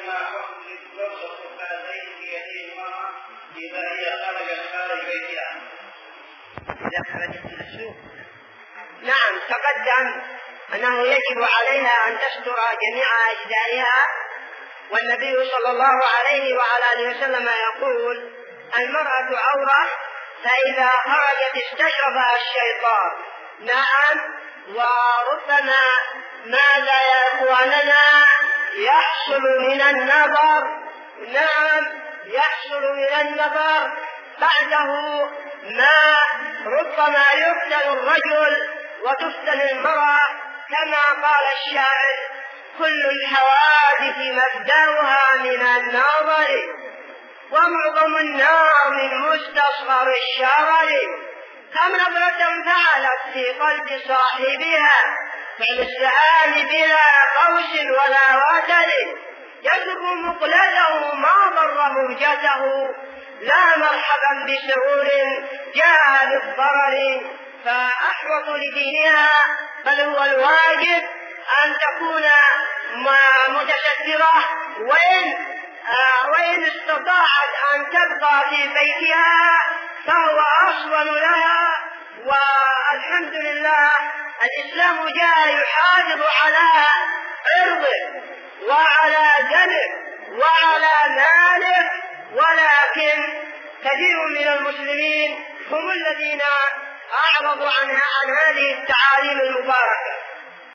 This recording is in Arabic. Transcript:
ما حكم لبس القفازين في يدي المرأة إذا هي خرجت خارج بيتها؟ إذا خرجت إلى السوق. نعم، تقدم أنه يجب عليها أن تستر جميع أجزائها، والنبي صلى الله عليه وعلى آله وسلم يقول: المرأة عورة، فإذا خرجت استشرفها الشيطان. نعم، وربما ماذا يا إخواننا يحصل من النظر، نعم يحصل من النظر بعده ما ربما يفتن الرجل وتفتن المرأة، كما قال الشاعر: كل الحوادث مبدأها من النظر، ومعظم النار من مستصغر الشرر، كم نظرة فعلت في قلب صاحبها، فعل السهام بلا قوس ولا وتر، يسر مقلته ما ضر مهجته، لا مرحبا بسرور جاء بالضرر. فأحوط لدينها، بل هو الواجب أن تكون متسترة، وإن استطاعت أن تبقى في بيتها فهو أصون لها. والحمد لله الإسلام جاء يحافظ على عرضه وعلى دمه وعلى ماله، ولكن كثير من المسلمين هم الذين أعرضوا عن هذه التعاليم المباركة.